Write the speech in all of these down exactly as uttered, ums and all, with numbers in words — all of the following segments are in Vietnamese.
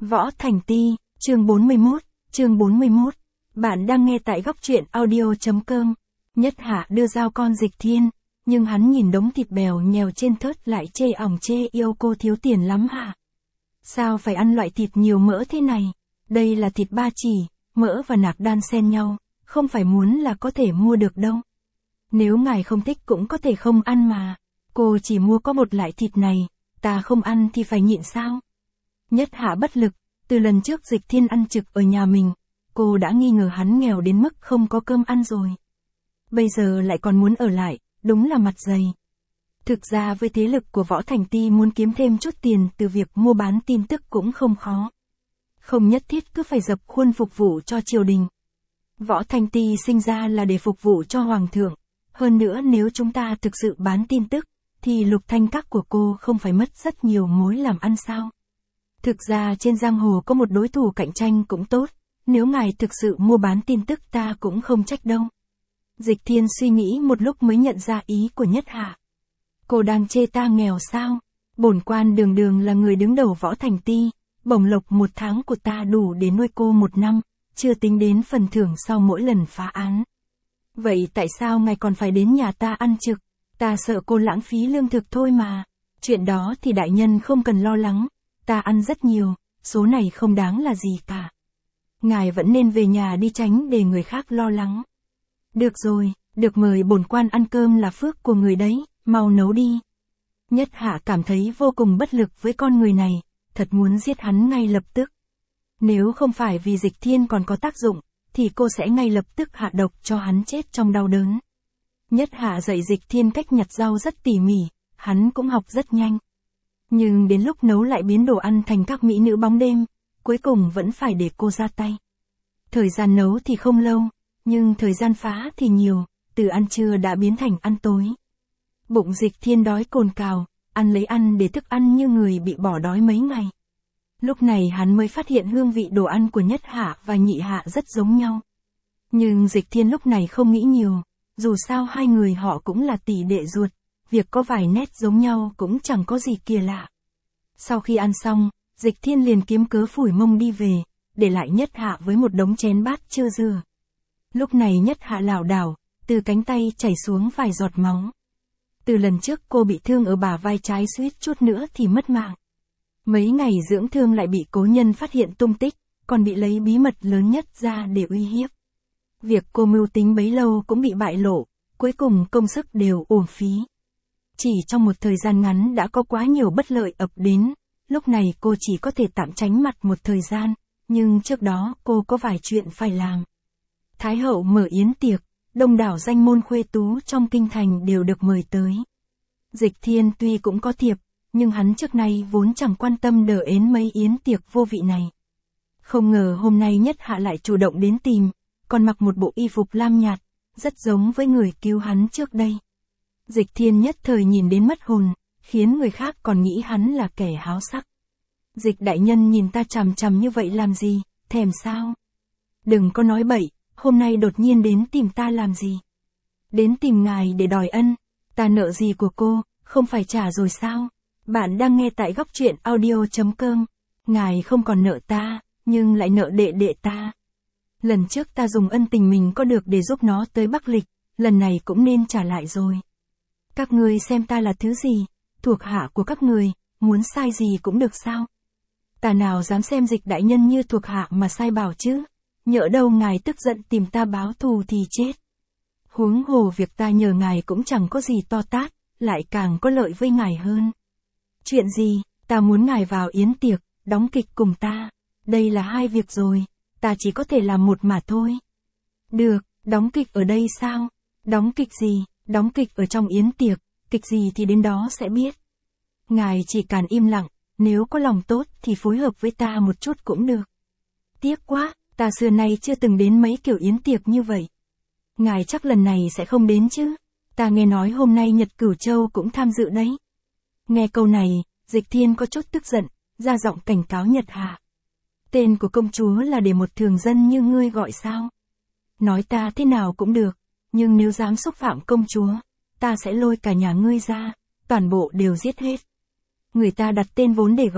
Võ Thành Ti, chương bốn mươi mốt, chương bốn mươi mốt. Bạn đang nghe tại góc truyện audio chấm com. Nhất Hạ đưa dao con Dịch Thiên, nhưng hắn nhìn đống thịt bèo nhèo trên thớt lại chê ỏng chê yêu cô thiếu tiền lắm hả? Sao phải ăn loại thịt nhiều mỡ thế này? Đây là thịt ba chỉ, mỡ và nạc đan xen nhau, không phải muốn là có thể mua được đâu. Nếu ngài không thích cũng có thể không ăn mà. Cô chỉ mua có một loại thịt này, ta không ăn thì phải nhịn sao? Nhất Hạ bất lực, từ lần trước Dịch Thiên ăn trực ở nhà mình, cô đã nghi ngờ hắn nghèo đến mức không có cơm ăn rồi. Bây giờ lại còn muốn ở lại, đúng là mặt dày. Thực ra với thế lực của Võ Thành Ti muốn kiếm thêm chút tiền từ việc mua bán tin tức cũng không khó. Không nhất thiết cứ phải dập khuôn phục vụ cho triều đình. Võ Thành Ti sinh ra là để phục vụ cho Hoàng thượng. Hơn nữa nếu chúng ta thực sự bán tin tức, thì Lục Thanh Các của cô không phải mất rất nhiều mối làm ăn sao? Thực ra trên giang hồ có một đối thủ cạnh tranh cũng tốt, nếu ngài thực sự mua bán tin tức ta cũng không trách đâu. Dịch Thiên suy nghĩ một lúc mới nhận ra ý của Nhất Hạ. Cô đang chê ta nghèo sao? Bổn quan đường đường là người đứng đầu Võ Thành Ti, bổng lộc một tháng của ta đủ để nuôi cô một năm, chưa tính đến phần thưởng sau mỗi lần phá án. Vậy tại sao ngài còn phải đến nhà ta ăn trực? Ta sợ cô lãng phí lương thực thôi mà. Chuyện đó thì đại nhân không cần lo lắng, ta ăn rất nhiều, số này không đáng là gì cả. Ngài vẫn nên về nhà đi tránh để người khác lo lắng. Được rồi, được mời bổn quan ăn cơm là phước của người đấy, mau nấu đi. Nhất Hạ cảm thấy vô cùng bất lực với con người này, thật muốn giết hắn ngay lập tức. Nếu không phải vì Dịch Thiên còn có tác dụng, thì cô sẽ ngay lập tức hạ độc cho hắn chết trong đau đớn. Nhất Hạ dạy Dịch Thiên cách nhặt rau rất tỉ mỉ, hắn cũng học rất nhanh. Nhưng đến lúc nấu lại biến đồ ăn thành các mỹ nữ bóng đêm, cuối cùng vẫn phải để cô ra tay. Thời gian nấu thì không lâu, nhưng thời gian phá thì nhiều, từ ăn trưa đã biến thành ăn tối. Bụng Dịch Thiên đói cồn cào, ăn lấy ăn để thức ăn như người bị bỏ đói mấy ngày. Lúc này hắn mới phát hiện hương vị đồ ăn của Nhất Hạ và Nhị Hạ rất giống nhau. Nhưng Dịch Thiên lúc này không nghĩ nhiều, dù sao hai người họ cũng là tỷ đệ ruột, việc có vài nét giống nhau cũng chẳng có gì kỳ lạ. Sau khi ăn xong, Dịch Thiên liền kiếm cớ phủi mông đi về, để lại Nhất Hạ với một đống chén bát chưa rửa. Lúc này Nhất Hạ lảo đảo, từ cánh tay chảy xuống vài giọt máu. Từ lần trước cô bị thương ở bả vai trái suýt chút nữa thì mất mạng. Mấy ngày dưỡng thương lại bị cố nhân phát hiện tung tích, còn bị lấy bí mật lớn nhất ra để uy hiếp. Việc cô mưu tính bấy lâu cũng bị bại lộ, cuối cùng công sức đều uổng phí. Chỉ trong một thời gian ngắn đã có quá nhiều bất lợi ập đến, lúc này cô chỉ có thể tạm tránh mặt một thời gian, nhưng trước đó cô có vài chuyện phải làm. Thái hậu mở yến tiệc, đông đảo danh môn khuê tú trong kinh thành đều được mời tới. Dịch Thiên tuy cũng có thiệp, nhưng hắn trước nay vốn chẳng quan tâm đờ ến mấy yến tiệc vô vị này. Không ngờ hôm nay Nhất Hạ lại chủ động đến tìm, còn mặc một bộ y phục lam nhạt, rất giống với người cứu hắn trước đây. Dịch Thiên nhất thời nhìn đến mất hồn, khiến người khác còn nghĩ hắn là kẻ háo sắc. Dịch đại nhân nhìn ta chằm chằm như vậy làm gì, thèm sao? Đừng có nói bậy, hôm nay đột nhiên đến tìm ta làm gì? Đến tìm ngài để đòi ân, ta nợ gì của cô, không phải trả rồi sao? Bạn đang nghe tại góc truyện audio chấm com. Ngài không còn nợ ta, nhưng lại nợ đệ đệ ta. Lần trước ta dùng ân tình mình có được để giúp nó tới Bắc Lịch, lần này cũng nên trả lại rồi. Các ngươi xem ta là thứ gì, thuộc hạ của các người, muốn sai gì cũng được sao? Ta nào dám xem Dịch đại nhân như thuộc hạ mà sai bảo chứ, nhỡ đâu ngài tức giận tìm ta báo thù thì chết. Huống hồ việc ta nhờ ngài cũng chẳng có gì to tát, lại càng có lợi với ngài hơn. Chuyện gì, ta muốn ngài vào yến tiệc, đóng kịch cùng ta, đây là hai việc rồi, ta chỉ có thể làm một mà thôi. Được, đóng kịch ở đây sao? Đóng kịch gì? Đóng kịch ở trong yến tiệc, kịch gì thì đến đó sẽ biết. Ngài chỉ càn im lặng, nếu có lòng tốt thì phối hợp với ta một chút cũng được. Tiếc quá, ta xưa nay chưa từng đến mấy kiểu yến tiệc như vậy. Ngài chắc lần này sẽ không đến chứ? Ta nghe nói hôm nay Nhật Cửu Châu cũng tham dự đấy. Nghe câu này, Dịch Thiên có chút tức giận, ra giọng cảnh cáo Nhật Hạ. Tên của công chúa là để một thường dân như ngươi gọi sao? Nói ta thế nào cũng được, nhưng nếu dám xúc phạm công chúa, ta sẽ lôi cả nhà ngươi ra, toàn bộ đều giết hết. Người ta đặt tên vốn để gọi,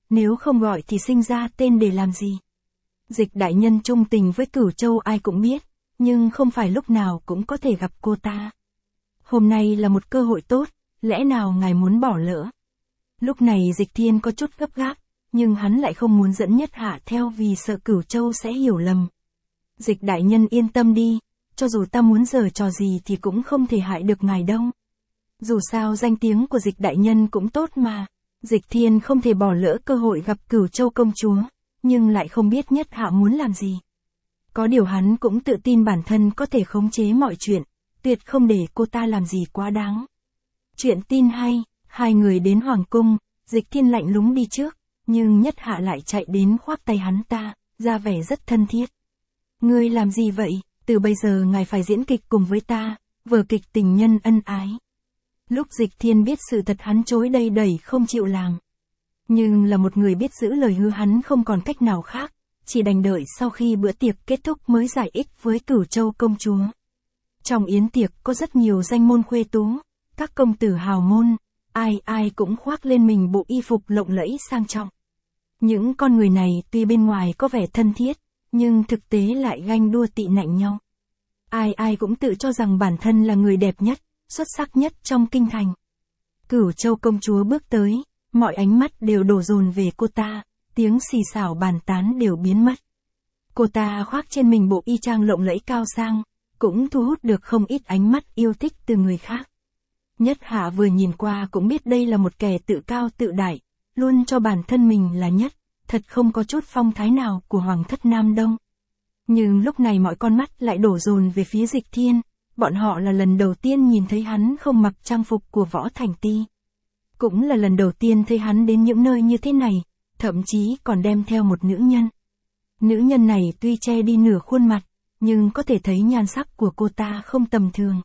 nếu không gọi thì sinh ra tên để làm gì? Dịch đại nhân trung tình với Cửu Châu ai cũng biết, nhưng không phải lúc nào cũng có thể gặp cô ta. Hôm nay là một cơ hội tốt, lẽ nào ngài muốn bỏ lỡ? Lúc này Dịch Thiên có chút gấp gáp, nhưng hắn lại không muốn dẫn Nhất Hạ theo vì sợ Cửu Châu sẽ hiểu lầm. Dịch đại nhân yên tâm đi, cho dù ta muốn giở trò gì thì cũng không thể hại được ngài đâu. Dù sao danh tiếng của Dịch đại nhân cũng tốt mà. Dịch Thiên không thể bỏ lỡ cơ hội gặp Cửu Châu công chúa, nhưng lại không biết Nhất Hạ muốn làm gì. Có điều hắn cũng tự tin bản thân có thể khống chế mọi chuyện, tuyệt không để cô ta làm gì quá đáng. Chuyện tin hay, hai người đến Hoàng cung, Dịch Thiên lạnh lùng đi trước, nhưng Nhất Hạ lại chạy đến khoác tay hắn ta, ra vẻ rất thân thiết. Ngươi làm gì vậy? Từ bây giờ ngài phải diễn kịch cùng với ta, vở kịch tình nhân ân ái. Lúc Dịch Thiên biết sự thật hắn chối đầy đẩy không chịu làm. Nhưng là một người biết giữ lời hứa hắn không còn cách nào khác, chỉ đành đợi sau khi bữa tiệc kết thúc mới giải ích với Cửu Châu công chúa. Trong yến tiệc có rất nhiều danh môn khuê tú, các công tử hào môn, ai ai cũng khoác lên mình bộ y phục lộng lẫy sang trọng. Những con người này tuy bên ngoài có vẻ thân thiết, nhưng thực tế lại ganh đua tị nạnh nhau. Ai ai cũng tự cho rằng bản thân là người đẹp nhất, xuất sắc nhất trong kinh thành. Cửu Châu công chúa bước tới, mọi ánh mắt đều đổ dồn về cô ta, tiếng xì xào bàn tán đều biến mất. Cô ta khoác trên mình bộ y trang lộng lẫy cao sang, cũng thu hút được không ít ánh mắt yêu thích từ người khác. Nhất Hạ vừa nhìn qua cũng biết đây là một kẻ tự cao tự đại, luôn cho bản thân mình là nhất, thật không có chút phong thái nào của Hoàng thất Nam Đông. Nhưng lúc này mọi con mắt lại đổ dồn về phía Dịch Thiên, bọn họ là lần đầu tiên nhìn thấy hắn không mặc trang phục của Võ Thành Ti. Cũng là lần đầu tiên thấy hắn đến những nơi như thế này, thậm chí còn đem theo một nữ nhân. Nữ nhân này tuy che đi nửa khuôn mặt, nhưng có thể thấy nhan sắc của cô ta không tầm thường.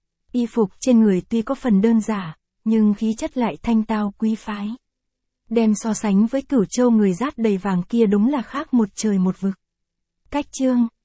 Y phục trên người tuy có phần đơn giản, nhưng khí chất lại thanh tao quý phái. Đem so sánh với Cửu Châu người rát đầy vàng kia đúng là khác một trời một vực. Cách chương